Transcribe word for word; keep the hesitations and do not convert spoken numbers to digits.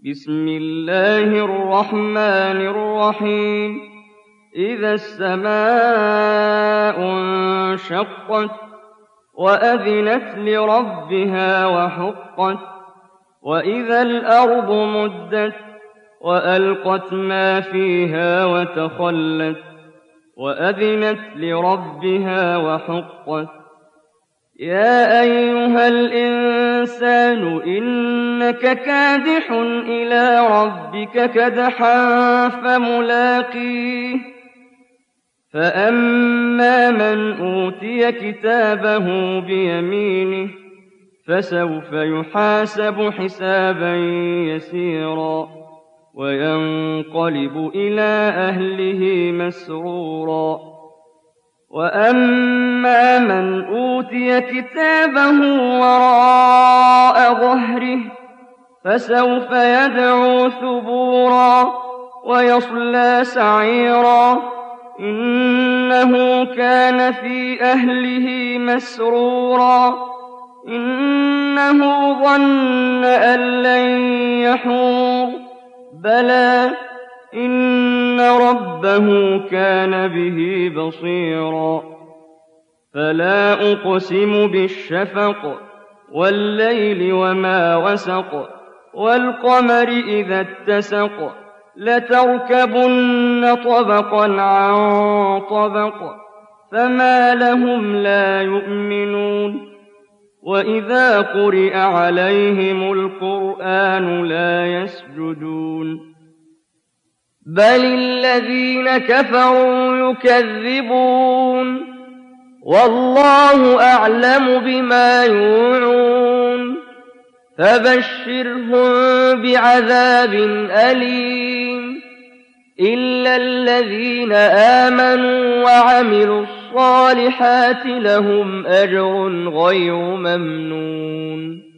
بسم الله الرحمن الرحيم إذا السماء انشقت وأذنت لربها وحقت وإذا الأرض مدت وألقت ما فيها وتخلت وأذنت لربها وحقت يا أيها الإنسان إنك كادح إلى ربك كدحا فملاقيه فأما من أوتي كتابه بيمينه فسوف يحاسب حسابا يسيرا وينقلب إلى أهله مسرورا وأما من أوتي كتابه وراء ظهره فسوف يدعو ثبورا ويصلى سعيرا إنه كان في أهله مسرورا إنه ظن أن لن يحور بلى إن ربه كان به بصيرا فلا أقسم بالشفق والليل وما وسق والقمر إذا اتسق لتركبن طبقا عن طبق فما لهم لا يؤمنون وإذا قرئ عليهم القرآن لا يسجدون بل الذين كفروا يكذبون والله أعلم بما يوعون فبشرهم بعذاب أليم إلا الذين آمنوا وعملوا الصالحات لهم أجر غير ممنون